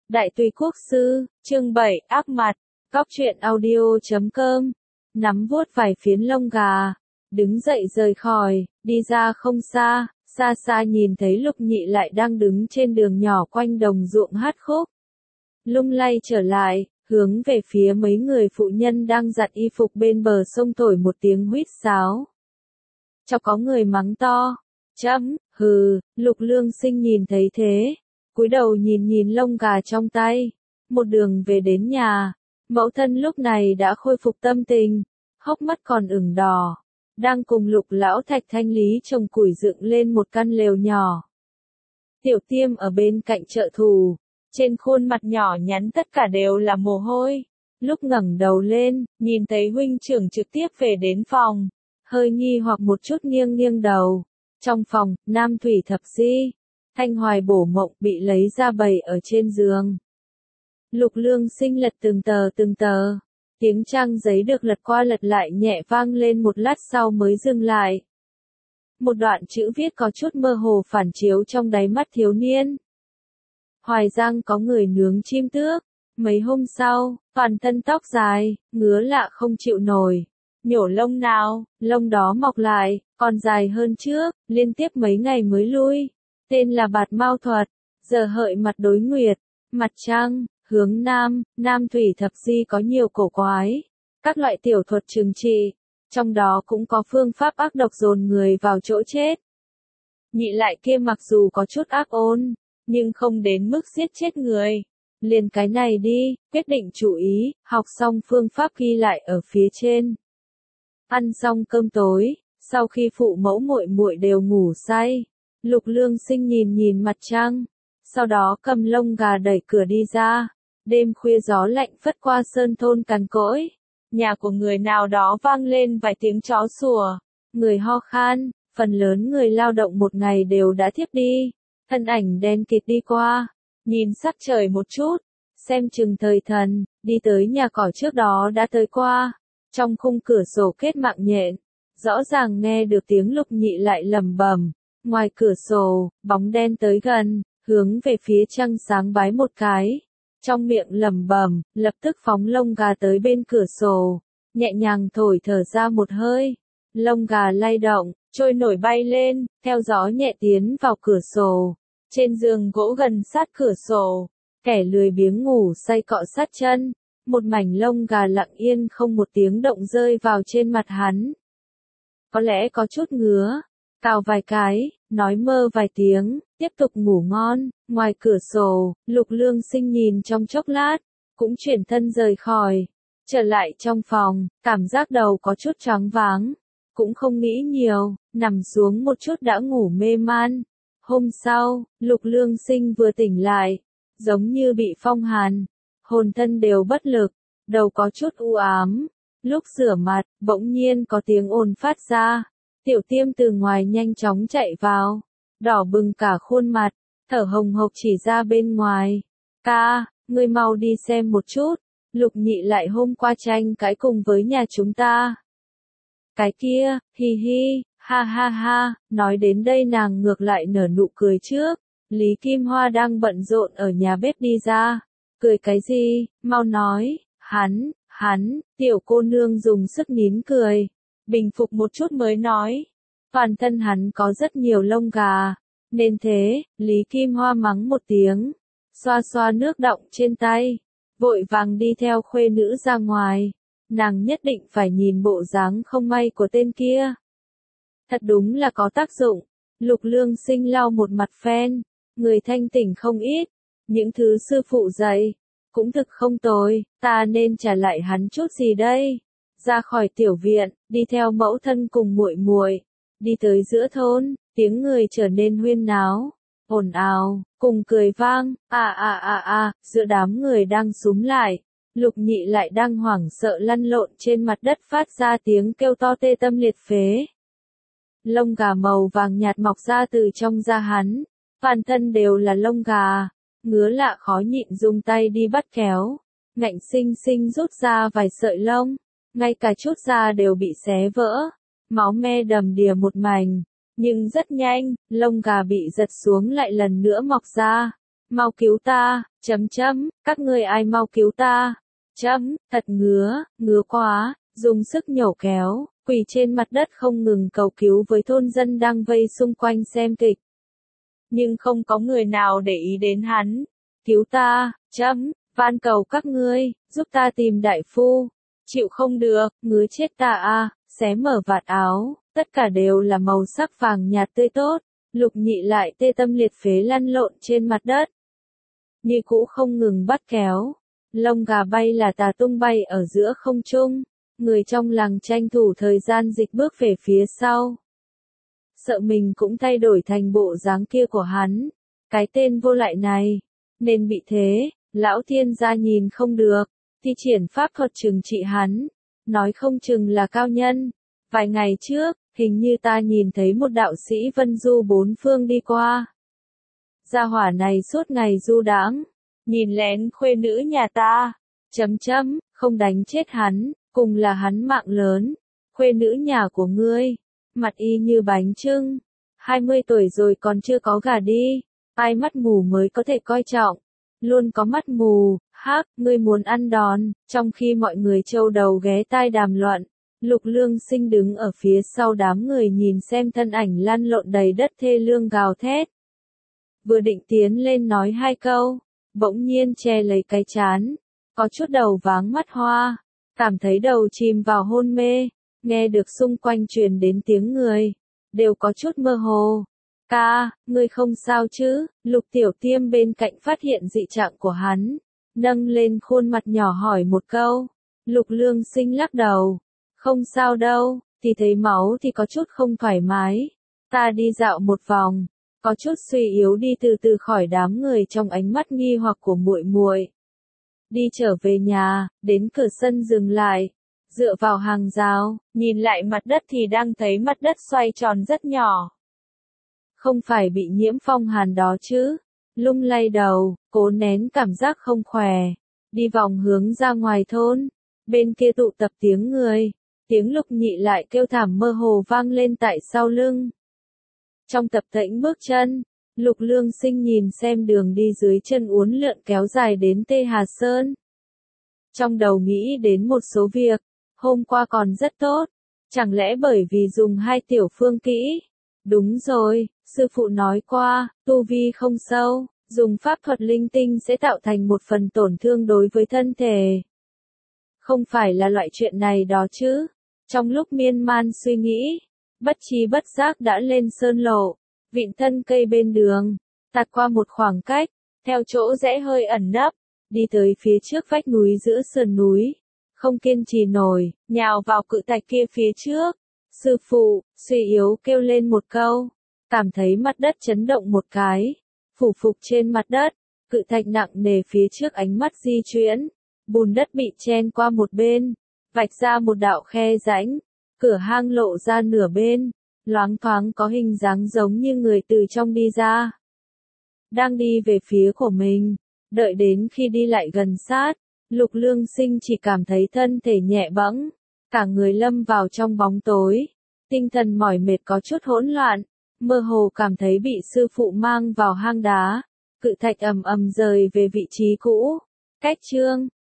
Đại Tùy Quốc Sư, chương 7, ác mặt, Cóc truyện audio.com, nắm vuốt vài phiến lông gà, đứng dậy rời khỏi, đi ra không xa, xa xa nhìn thấy Lục Nhị lại đang đứng trên đường nhỏ quanh đồng ruộng hát khúc. Lung lay trở lại, hướng về phía mấy người phụ nhân đang giặt y phục bên bờ sông thổi một tiếng huýt sáo. Cho có người mắng to, chấm, hừ, Lục Lương Sinh nhìn thấy thế, cúi đầu nhìn nhìn lông gà trong tay, một đường về đến nhà, mẫu thân lúc này đã khôi phục tâm tình, hốc mắt còn ửng đỏ, đang cùng Lục lão Thạch thanh lý trồng củi dựng lên một căn lều nhỏ. Tiểu Tiêm ở bên cạnh trợ thủ, trên khuôn mặt nhỏ nhắn tất cả đều là mồ hôi, lúc ngẩng đầu lên, nhìn thấy huynh trưởng trực tiếp về đến phòng, hơi nghi hoặc một chút nghiêng nghiêng đầu. Trong phòng, Nam Thủy Thập Di, Thanh Hoài Bổ Mộng bị lấy ra bày ở trên giường. Lục Lương Sinh lật từng tờ, tiếng trang giấy được lật qua lật lại nhẹ vang lên một lát sau mới dừng lại. Một đoạn chữ viết có chút mơ hồ phản chiếu trong đáy mắt thiếu niên. Hoài Giang có người nướng chim tước, mấy hôm sau, toàn thân tóc dài, ngứa lạ không chịu nổi. Nhổ lông nào, lông đó mọc lại, còn dài hơn trước, liên tiếp mấy ngày mới lui. Tên là Bạt Mao Thuật, giờ hợi mặt đối nguyệt, mặt trăng, hướng nam, Nam Thủy Thập Di có nhiều cổ quái, các loại tiểu thuật trừng trị, trong đó cũng có phương pháp ác độc dồn người vào chỗ chết. Nhị lại kia mặc dù có chút ác ôn, nhưng không đến mức giết chết người. Liền cái này đi, quyết định chú ý, học xong phương pháp ghi lại ở phía trên. Ăn xong cơm tối, sau khi phụ mẫu muội muội đều ngủ say, Lục Lương Sinh nhìn nhìn mặt trăng, sau đó cầm lông gà đẩy cửa đi ra. Đêm khuya gió lạnh phất qua sơn thôn cằn cỗi, nhà của người nào đó vang lên vài tiếng chó sủa, người ho khan, phần lớn người lao động một ngày đều đã thiếp đi, thân ảnh đen kịt đi qua, nhìn sắc trời một chút, xem chừng thời thần, đi tới nhà cỏ trước đó đã tới qua. Trong khung cửa sổ kết mạng nhện, rõ ràng nghe được tiếng Lục Nhị lại lẩm bẩm. Ngoài cửa sổ, bóng đen tới gần, hướng về phía trăng sáng bái một cái. Trong miệng lẩm bẩm, lập tức phóng lông gà tới bên cửa sổ, nhẹ nhàng thổi thở ra một hơi. Lông gà lay động, trôi nổi bay lên, theo gió nhẹ tiến vào cửa sổ. Trên giường gỗ gần sát cửa sổ, kẻ lười biếng ngủ say cọ sát chân. Một mảnh lông gà lặng yên không một tiếng động rơi vào trên mặt hắn. Có lẽ có chút ngứa, cào vài cái, nói mơ vài tiếng, tiếp tục ngủ ngon. Ngoài cửa sổ, Lục Lương Sinh nhìn trong chốc lát, cũng chuyển thân rời khỏi. Trở lại trong phòng, cảm giác đầu có chút choáng váng, cũng không nghĩ nhiều, nằm xuống một chút đã ngủ mê man. Hôm sau, Lục Lương Sinh vừa tỉnh lại, giống như bị phong hàn. Hồn thân đều bất lực, đầu có chút u ám. Lúc rửa mặt, bỗng nhiên có tiếng ồn phát ra. Tiểu Tiêm từ ngoài nhanh chóng chạy vào, đỏ bừng cả khuôn mặt, thở hồng hộc chỉ ra bên ngoài. Ca, ngươi mau đi xem một chút, Lục Nhị lại hôm qua tranh cãi cùng với nhà chúng ta. Cái kia, hi hi, ha ha ha, nói đến đây nàng ngược lại nở nụ cười trước. Lý Kim Hoa đang bận rộn ở nhà bếp đi ra. Cười cái gì, mau nói, hắn, tiểu cô nương dùng sức nín cười, bình phục một chút mới nói. Toàn thân hắn có rất nhiều lông gà, nên thế, Lý Kim Hoa mắng một tiếng, xoa xoa nước đọng trên tay, vội vàng đi theo khuê nữ ra ngoài. Nàng nhất định phải nhìn bộ dáng không may của tên kia. Thật đúng là có tác dụng, Lục Lương Sinh lau một mặt phen, người thanh tỉnh không ít. Những thứ sư phụ dạy, cũng thực không tồi, ta nên trả lại hắn chút gì đây? Ra khỏi tiểu viện, đi theo mẫu thân cùng muội muội, đi tới giữa thôn, tiếng người trở nên huyên náo, ồn ào, cùng cười vang, giữa đám người đang xúm lại, Lục Nhị lại đang hoảng sợ lăn lộn trên mặt đất phát ra tiếng kêu to tê tâm liệt phế. Lông gà màu vàng nhạt mọc ra từ trong da hắn, toàn thân đều là lông gà. Ngứa lạ khó nhịn dùng tay đi bắt kéo, ngạnh xinh xinh rút ra vài sợi lông, ngay cả chút da đều bị xé vỡ, máu me đầm đìa một mảnh, nhưng rất nhanh, lông gà bị giật xuống lại lần nữa mọc ra, mau cứu ta, các ngươi ai mau cứu ta, thật ngứa quá, dùng sức nhổ kéo, quỳ trên mặt đất không ngừng cầu cứu với thôn dân đang vây xung quanh xem kịch. Nhưng không có người nào để ý đến hắn. Cứu ta, van cầu các ngươi, giúp ta tìm đại phu. Chịu không được, ngứa chết ta à, xé mở vạt áo, tất cả đều là màu sắc vàng nhạt tươi tốt. Lục Nhị lại tê tâm liệt phế lăn lộn trên mặt đất. Như cũ không ngừng bắt kéo. Lông gà bay là tà tung bay ở giữa không trung. Người trong làng tranh thủ thời gian dịch bước về phía sau. Sợ mình cũng thay đổi thành bộ dáng kia của hắn. Cái tên vô lại này. Nên bị thế, lão thiên gia nhìn không được. Thi triển pháp thuật trừng trị hắn. Nói không chừng là cao nhân. Vài ngày trước, hình như ta nhìn thấy một đạo sĩ vân du bốn phương đi qua. Gia hỏa này suốt ngày du đãng, nhìn lén khuê nữ nhà ta. Không đánh chết hắn, cùng là hắn mạng lớn. Khuê nữ nhà của ngươi, mặt y như bánh chưng. 20 tuổi rồi còn chưa có gả đi. Ai mắt mù mới có thể coi trọng. Luôn có mắt mù, ngươi muốn ăn đòn. Trong khi mọi người trâu đầu ghé tai đàm luận, Lục Lương Sinh đứng ở phía sau đám người nhìn xem thân ảnh lăn lộn đầy đất thê lương gào thét. Vừa định tiến lên nói hai câu, bỗng nhiên che lấy cái trán, có chút đầu váng mắt hoa, cảm thấy đầu chìm vào hôn mê, nghe được xung quanh truyền đến tiếng người, đều có chút mơ hồ. Ca, ngươi không sao chứ? Lục Tiểu Tiêm bên cạnh phát hiện dị trạng của hắn, nâng lên khuôn mặt nhỏ hỏi một câu. Lục Lương Sinh lắc đầu, không sao đâu, thì thấy máu thì có chút không thoải mái. Ta đi dạo một vòng, có chút suy yếu đi từ từ khỏi đám người trong ánh mắt nghi hoặc của muội muội. Đi trở về nhà, đến cửa sân dừng lại, dựa vào hàng rào, nhìn lại mặt đất thì đang thấy mặt đất xoay tròn rất nhỏ. Không phải bị nhiễm phong hàn đó chứ? Lung lay đầu, cố nén cảm giác không khỏe, đi vòng hướng ra ngoài thôn, bên kia tụ tập tiếng người, tiếng Lục Nhị lại kêu thảm mơ hồ vang lên tại sau lưng. Trong tập tễnh bước chân, Lục Lương Sinh nhìn xem đường đi dưới chân uốn lượn kéo dài đến Tê Hà Sơn. Trong đầu nghĩ đến một số việc, hôm qua còn rất tốt, chẳng lẽ bởi vì dùng hai tiểu phương kỹ? Đúng rồi, sư phụ nói qua, tu vi không sâu, dùng pháp thuật linh tinh sẽ tạo thành một phần tổn thương đối với thân thể. Không phải là loại chuyện này đó chứ. Trong lúc miên man suy nghĩ, bất tri bất giác đã lên sơn lộ, vịn thân cây bên đường, tạt qua một khoảng cách, theo chỗ rẽ hơi ẩn nấp, đi tới phía trước vách núi giữa sườn núi, không kiên trì nổi, nhào vào cự thạch kia phía trước. Sư phụ, suy yếu kêu lên một câu, cảm thấy mặt đất chấn động một cái, phủ phục trên mặt đất, cự thạch nặng nề phía trước ánh mắt di chuyển, bùn đất bị chen qua một bên, vạch ra một đạo khe rãnh, cửa hang lộ ra nửa bên, loáng thoáng có hình dáng giống như người từ trong đi ra. Đang đi về phía của mình, đợi đến khi đi lại gần sát, Lục Lương Sinh chỉ cảm thấy thân thể nhẹ bẫng, cả người lâm vào trong bóng tối, tinh thần mỏi mệt có chút hỗn loạn, mơ hồ cảm thấy bị sư phụ mang vào hang đá, cự thạch ầm ầm rời về vị trí cũ. Cách chương